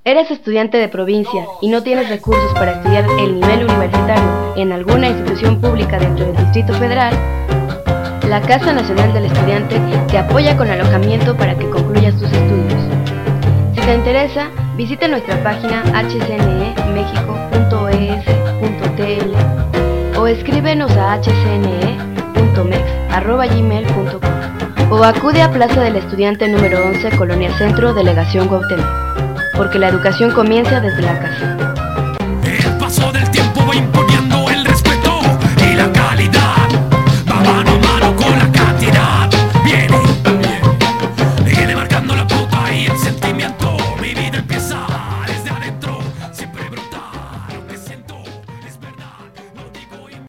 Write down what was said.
¿Eres estudiante de provincia y no tienes recursos para estudiar el nivel universitario en alguna institución pública dentro del Distrito Federal? La Casa Nacional del Estudiante te apoya con alojamiento para que concluyas tus estudios. Si te interesa, visita nuestra página hcnemexico.es.tl o escríbenos a hcne.mex@gmail.com o acude a Plaza del Estudiante número 11, Colonia Centro, Delegación Cuauhtémoc, porque la educación comienza desde la casa. El paso del tiempo va a imponer